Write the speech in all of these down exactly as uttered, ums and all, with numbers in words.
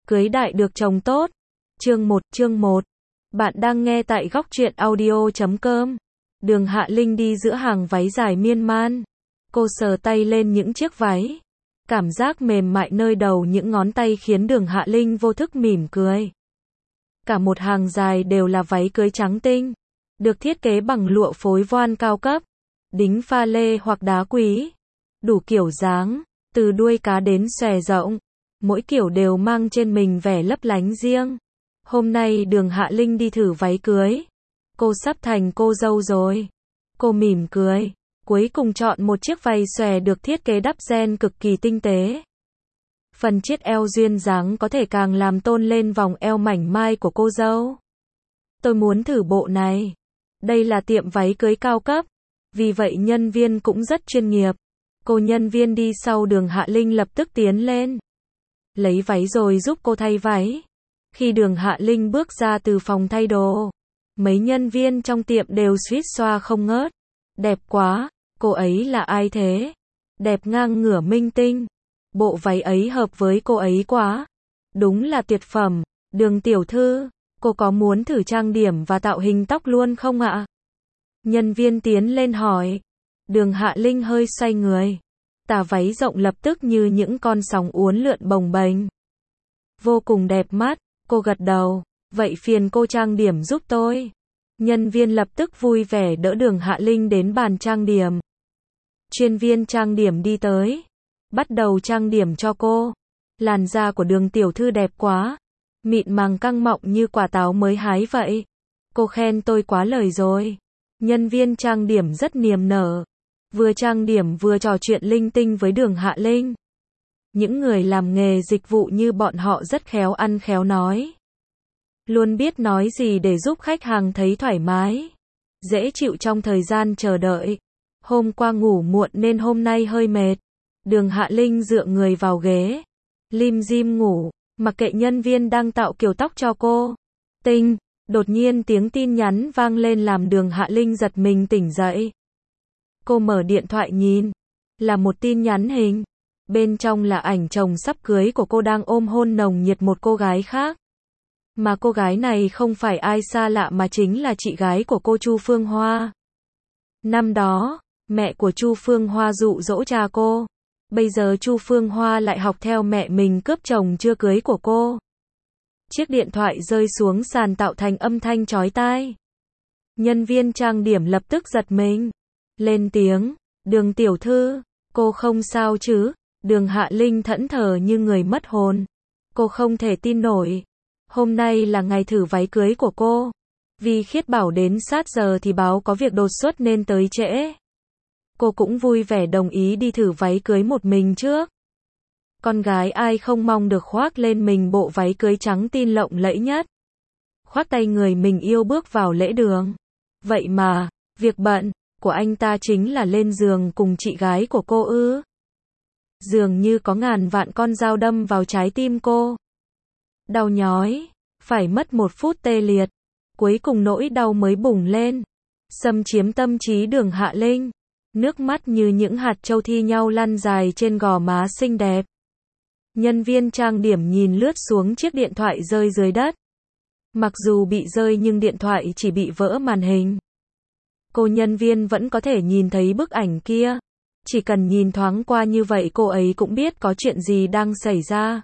Cưới đại được chồng tốt. Chương một, chương một. Bạn đang nghe tại góc truyện audio chấm com. Đường Hạ Linh đi giữa hàng váy dài miên man. Cô sờ tay lên những chiếc váy. Cảm giác mềm mại nơi đầu những ngón tay khiến Đường Hạ Linh vô thức mỉm cười. Cả một hàng dài đều là váy cưới trắng tinh. Được thiết kế bằng lụa phối voan cao cấp. Đính pha lê hoặc đá quý. Đủ kiểu dáng. Từ đuôi cá đến xòe rộng. Mỗi kiểu đều mang trên mình vẻ lấp lánh riêng. Hôm nay Đường Hạ Linh đi thử váy cưới. Cô sắp thành cô dâu rồi. Cô mỉm cười. Cuối cùng chọn một chiếc váy xòe được thiết kế đắp ren cực kỳ tinh tế. Phần chiết eo duyên dáng có thể càng làm tôn lên vòng eo mảnh mai của cô dâu. Tôi muốn thử bộ này. Đây là tiệm váy cưới cao cấp. Vì vậy nhân viên cũng rất chuyên nghiệp. Cô nhân viên đi sau Đường Hạ Linh lập tức tiến lên. Lấy váy rồi giúp cô thay váy. Khi Đường Hạ Linh bước ra từ phòng thay đồ, mấy nhân viên trong tiệm đều suýt xoa không ngớt. Đẹp quá, cô ấy là ai thế? Đẹp ngang ngửa minh tinh. Bộ váy ấy hợp với cô ấy quá. Đúng là tuyệt phẩm. Đường tiểu thư, cô có muốn thử trang điểm và tạo hình tóc luôn không ạ? Nhân viên tiến lên hỏi. Đường Hạ Linh hơi xoay người. Tà váy rộng lập tức như những con sóng uốn lượn bồng bềnh. Vô cùng đẹp mắt, cô gật đầu. Vậy phiền cô trang điểm giúp tôi. Nhân viên lập tức vui vẻ đỡ Đường Hạ Linh đến bàn trang điểm. Chuyên viên trang điểm đi tới. Bắt đầu trang điểm cho cô. Làn da của Đường tiểu thư đẹp quá. Mịn màng căng mọng như quả táo mới hái vậy. Cô khen tôi quá lời rồi. Nhân viên trang điểm rất niềm nở. Vừa trang điểm vừa trò chuyện linh tinh với Đường Hạ Linh. Những người làm nghề dịch vụ như bọn họ rất khéo ăn khéo nói. Luôn biết nói gì để giúp khách hàng thấy thoải mái. Dễ chịu trong thời gian chờ đợi. Hôm qua ngủ muộn nên hôm nay hơi mệt. Đường Hạ Linh dựa người vào ghế. Lim dim ngủ, mặc kệ nhân viên đang tạo kiểu tóc cho cô. Tinh, đột nhiên tiếng tin nhắn vang lên làm Đường Hạ Linh giật mình tỉnh dậy. Cô mở điện thoại nhìn. Là một tin nhắn hình. Bên trong là ảnh chồng sắp cưới của cô đang ôm hôn nồng nhiệt một cô gái khác. Mà cô gái này không phải ai xa lạ mà chính là chị gái của cô Chu Phương Hoa. Năm đó, mẹ của Chu Phương Hoa dụ dỗ cha cô. Bây giờ Chu Phương Hoa lại học theo mẹ mình cướp chồng chưa cưới của cô. Chiếc điện thoại rơi xuống sàn tạo thành âm thanh chói tai. Nhân viên trang điểm lập tức giật mình. Lên tiếng, Đường tiểu thư, cô không sao chứ? Đường Hạ Linh thẫn thờ như người mất hồn. Cô không thể tin nổi. Hôm nay là ngày thử váy cưới của cô. Vì Khiết bảo đến sát giờ thì báo có việc đột xuất nên tới trễ. Cô cũng vui vẻ đồng ý đi thử váy cưới một mình trước. Con gái ai không mong được khoác lên mình bộ váy cưới trắng tin lộng lẫy nhất. Khoác tay người mình yêu bước vào lễ đường. Vậy mà, việc bận của anh ta chính là lên giường cùng chị gái của cô ư. Dường như có ngàn vạn con dao đâm vào trái tim cô. Đau nhói, phải mất một phút tê liệt. Cuối cùng nỗi đau mới bùng lên. Xâm chiếm tâm trí Đường Hạ Linh. Nước mắt như những hạt châu thi nhau lăn dài trên gò má xinh đẹp. Nhân viên trang điểm nhìn lướt xuống chiếc điện thoại rơi dưới đất. Mặc dù bị rơi nhưng điện thoại chỉ bị vỡ màn hình. Cô nhân viên vẫn có thể nhìn thấy bức ảnh kia. Chỉ cần nhìn thoáng qua như vậy cô ấy cũng biết có chuyện gì đang xảy ra.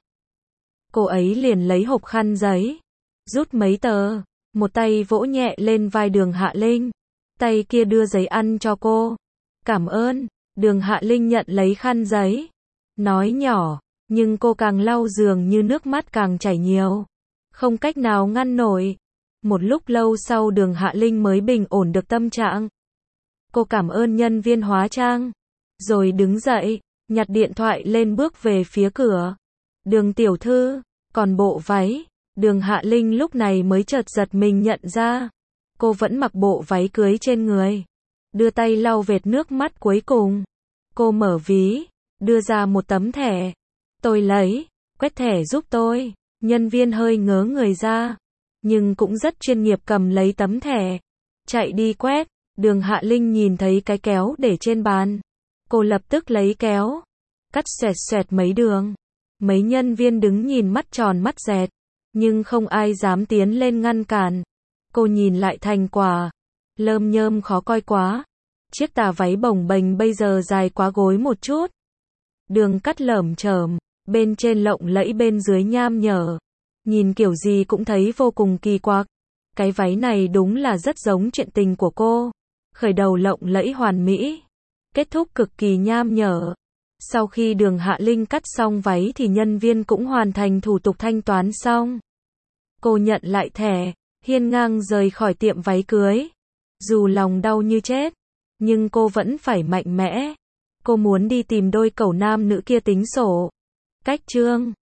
Cô ấy liền lấy hộp khăn giấy. Rút mấy tờ. Một tay vỗ nhẹ lên vai Đường Hạ Linh. Tay kia đưa giấy ăn cho cô. Cảm ơn. Đường Hạ Linh nhận lấy khăn giấy. Nói nhỏ. Nhưng cô càng lau dường như nước mắt càng chảy nhiều. Không cách nào ngăn nổi. Một lúc lâu sau Đường Hạ Linh mới bình ổn được tâm trạng. Cô cảm ơn nhân viên hóa trang. Rồi đứng dậy, nhặt điện thoại lên bước về phía cửa. Đường tiểu thư, còn bộ váy. Đường Hạ Linh lúc này mới chợt giật mình nhận ra. Cô vẫn mặc bộ váy cưới trên người. Đưa tay lau vệt nước mắt cuối cùng. Cô mở ví, đưa ra một tấm thẻ. Tôi lấy, quét thẻ giúp tôi. Nhân viên hơi ngớ người ra. Nhưng cũng rất chuyên nghiệp cầm lấy tấm thẻ. Chạy đi quét. Đường Hạ Linh nhìn thấy cái kéo để trên bàn. Cô lập tức lấy kéo. Cắt xoẹt xoẹt mấy đường. Mấy nhân viên đứng nhìn mắt tròn mắt dẹt, nhưng không ai dám tiến lên ngăn cản. Cô nhìn lại thành quả, lơm nhơm khó coi quá. Chiếc tà váy bồng bềnh bây giờ dài quá gối một chút. Đường cắt lởm chởm, bên trên lộng lẫy bên dưới nham nhở. Nhìn kiểu gì cũng thấy vô cùng kỳ quặc. Cái váy này đúng là rất giống chuyện tình của cô. Khởi đầu lộng lẫy hoàn mỹ, kết thúc cực kỳ nham nhở. Sau khi Đường Hạ Linh cắt xong váy thì nhân viên cũng hoàn thành thủ tục thanh toán xong. Cô nhận lại thẻ, hiên ngang rời khỏi tiệm váy cưới. Dù lòng đau như chết, nhưng cô vẫn phải mạnh mẽ. Cô muốn đi tìm đôi cẩu nam nữ kia tính sổ. Cách chương